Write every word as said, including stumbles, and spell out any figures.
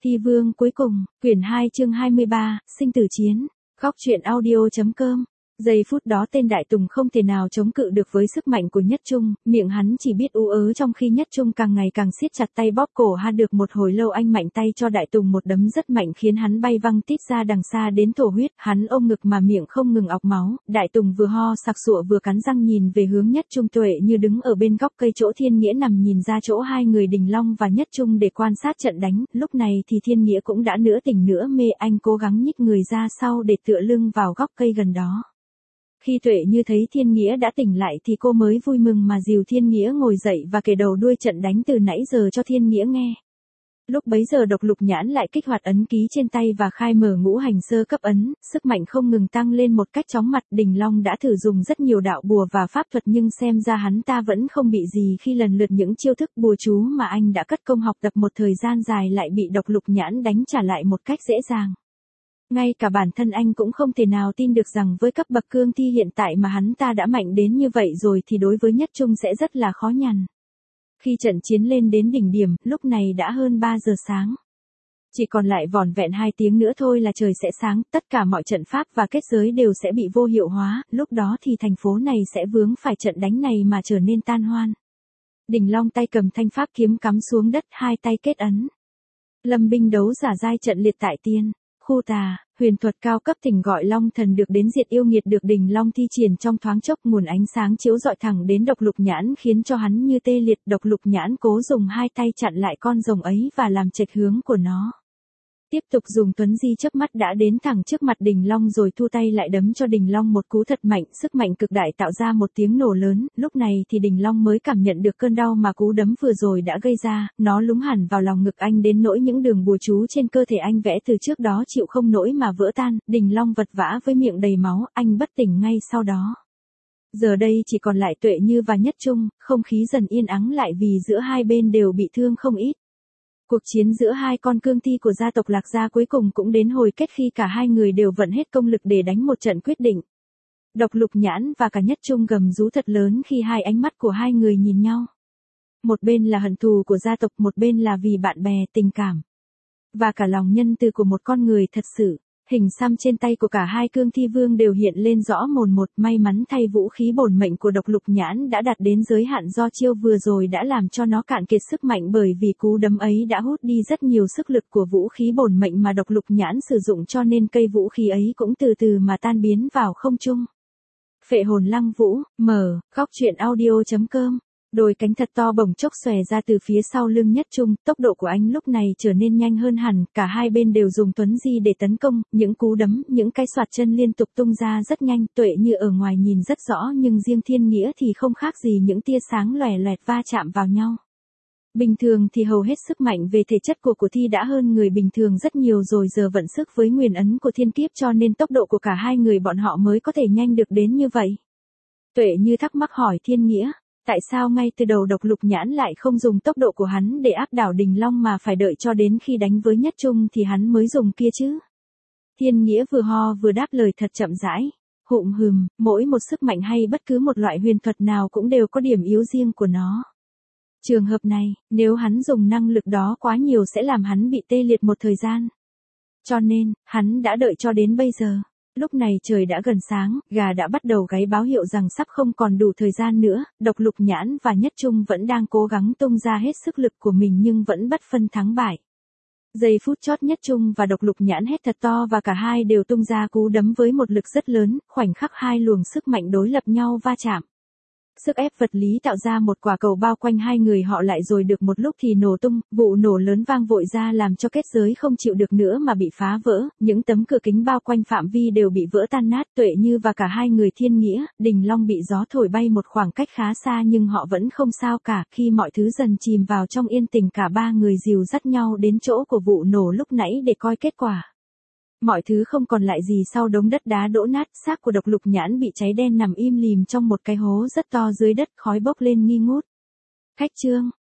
Thi vương cuối cùng, quyển hai chương hai mươi ba, sinh tử chiến. Góc truyện audio.com. Giây phút đó tên Đại Tùng không thể nào chống cự được với sức mạnh của Nhất Trung, miệng hắn chỉ biết ú ớ trong khi Nhất Trung càng ngày càng siết chặt tay bóp cổ ha được một hồi lâu anh mạnh tay cho Đại Tùng một đấm rất mạnh khiến hắn bay văng tít ra đằng xa đến thổ huyết, hắn ôm ngực mà miệng không ngừng ọc máu, Đại Tùng vừa ho sặc sụa vừa cắn răng nhìn về hướng Nhất Trung. Tuệ Như đứng ở bên góc cây chỗ Thiên Nghĩa nằm nhìn ra chỗ hai người Đình Long và Nhất Trung để quan sát trận đánh, lúc này thì Thiên Nghĩa cũng đã nửa tỉnh nửa mê, anh cố gắng nhích người ra sau để tựa lưng vào góc cây gần đó. Khi Tuệ Như thấy Thiên Nghĩa đã tỉnh lại thì cô mới vui mừng mà dìu Thiên Nghĩa ngồi dậy và kể đầu đuôi trận đánh từ nãy giờ cho Thiên Nghĩa nghe. Lúc bấy giờ Độc Lục Nhãn lại kích hoạt ấn ký trên tay và khai mở ngũ hành sơ cấp ấn, sức mạnh không ngừng tăng lên một cách chóng mặt. Đình Long đã thử dùng rất nhiều đạo bùa và pháp thuật nhưng xem ra hắn ta vẫn không bị gì khi lần lượt những chiêu thức bùa chú mà anh đã cất công học tập một thời gian dài lại bị Độc Lục Nhãn đánh trả lại một cách dễ dàng. Ngay cả bản thân anh cũng không thể nào tin được rằng với cấp bậc cương thi hiện tại mà hắn ta đã mạnh đến như vậy rồi thì đối với Nhất Trung sẽ rất là khó nhằn. Khi trận chiến lên đến đỉnh điểm, lúc này đã hơn ba giờ sáng. Chỉ còn lại vỏn vẹn hai tiếng nữa thôi là trời sẽ sáng, tất cả mọi trận pháp và kết giới đều sẽ bị vô hiệu hóa, lúc đó thì thành phố này sẽ vướng phải trận đánh này mà trở nên tan hoan. Đình Long tay cầm thanh pháp kiếm cắm xuống đất, hai tay kết ấn. Lâm binh đấu giả giai trận liệt tại tiên. Khu tà, huyền thuật cao cấp thỉnh gọi Long thần được đến diệt yêu nghiệt được Đình Long thi triển trong thoáng chốc, nguồn ánh sáng chiếu rọi thẳng đến Độc Lục Nhãn khiến cho hắn như tê liệt. Độc Lục Nhãn cố dùng hai tay chặn lại con rồng ấy và làm chệch hướng của nó. Tiếp tục dùng tuấn di chớp mắt đã đến thẳng trước mặt Đình Long rồi thu tay lại đấm cho Đình Long một cú thật mạnh, sức mạnh cực đại tạo ra một tiếng nổ lớn, lúc này thì Đình Long mới cảm nhận được cơn đau mà cú đấm vừa rồi đã gây ra, nó lúng hẳn vào lòng ngực anh đến nỗi những đường bùa chú trên cơ thể anh vẽ từ trước đó chịu không nổi mà vỡ tan, Đình Long vật vã với miệng đầy máu, anh bất tỉnh ngay sau đó. Giờ đây chỉ còn lại Tuệ Như và Nhất Trung, không khí dần yên ắng lại vì giữa hai bên đều bị thương không ít. Cuộc chiến giữa hai con cương thi của gia tộc Lạc Gia cuối cùng cũng đến hồi kết khi cả hai người đều vận hết công lực để đánh một trận quyết định. Độc Lục Nhãn và cả Nhất Trung gầm rú thật lớn khi hai ánh mắt của hai người nhìn nhau. Một bên là hận thù của gia tộc, một bên là vì bạn bè, tình cảm. Và cả lòng nhân từ của một con người thật sự. Hình xăm trên tay của cả hai cương thi vương đều hiện lên rõ mồn một, may mắn thay vũ khí bổn mệnh của Độc Lục Nhãn đã đạt đến giới hạn do chiêu vừa rồi đã làm cho nó cạn kiệt sức mạnh bởi vì cú đấm ấy đã hút đi rất nhiều sức lực của vũ khí bổn mệnh mà Độc Lục Nhãn sử dụng cho nên cây vũ khí ấy cũng từ từ mà tan biến vào không trung. Phệ hồn lăng vũ, mở, góc truyện audio.com. Đôi cánh thật to bỗng chốc xòe ra từ phía sau lưng Nhất Trung, tốc độ của anh lúc này trở nên nhanh hơn hẳn, cả hai bên đều dùng tuấn di để tấn công, những cú đấm, những cái xoạt chân liên tục tung ra rất nhanh. Tuệ Như ở ngoài nhìn rất rõ nhưng riêng Thiên Nghĩa thì không khác gì những tia sáng lòe loẹt va chạm vào nhau. Bình thường thì hầu hết sức mạnh về thể chất của của Thi đã hơn người bình thường rất nhiều rồi, giờ vận sức với nguyền ấn của thiên kiếp cho nên tốc độ của cả hai người bọn họ mới có thể nhanh được đến như vậy. Tuệ Như thắc mắc hỏi Thiên Nghĩa. Tại sao ngay từ đầu Độc Lục Nhãn lại không dùng tốc độ của hắn để áp đảo Đình Long mà phải đợi cho đến khi đánh với Nhất Trung thì hắn mới dùng kia chứ? Thiên Nghĩa vừa ho vừa đáp lời thật chậm rãi. Hụm hừm, mỗi một sức mạnh hay bất cứ một loại huyền thuật nào cũng đều có điểm yếu riêng của nó. Trường hợp này, nếu hắn dùng năng lực đó quá nhiều sẽ làm hắn bị tê liệt một thời gian. Cho nên, hắn đã đợi cho đến bây giờ. Lúc này trời đã gần sáng, gà đã bắt đầu gáy báo hiệu rằng sắp không còn đủ thời gian nữa, Độc Lục Nhãn và Nhất Trung vẫn đang cố gắng tung ra hết sức lực của mình nhưng vẫn bất phân thắng bại. Giây phút chót Nhất Trung và Độc Lục Nhãn hét thật to và cả hai đều tung ra cú đấm với một lực rất lớn, khoảnh khắc hai luồng sức mạnh đối lập nhau va chạm. Sức ép vật lý tạo ra một quả cầu bao quanh hai người họ lại rồi được một lúc thì nổ tung, vụ nổ lớn vang vội ra làm cho kết giới không chịu được nữa mà bị phá vỡ, những tấm cửa kính bao quanh phạm vi đều bị vỡ tan nát. Tuệ Như và cả hai người Thiên Nghĩa, Đình Long bị gió thổi bay một khoảng cách khá xa nhưng họ vẫn không sao cả, khi mọi thứ dần chìm vào trong yên tĩnh cả ba người dìu dắt nhau đến chỗ của vụ nổ lúc nãy để coi kết quả. Mọi thứ không còn lại gì sau đống đất đá đổ nát, xác của Độc Lục Nhãn bị cháy đen nằm im lìm trong một cái hố rất to dưới đất, khói bốc lên nghi ngút. Khách trương,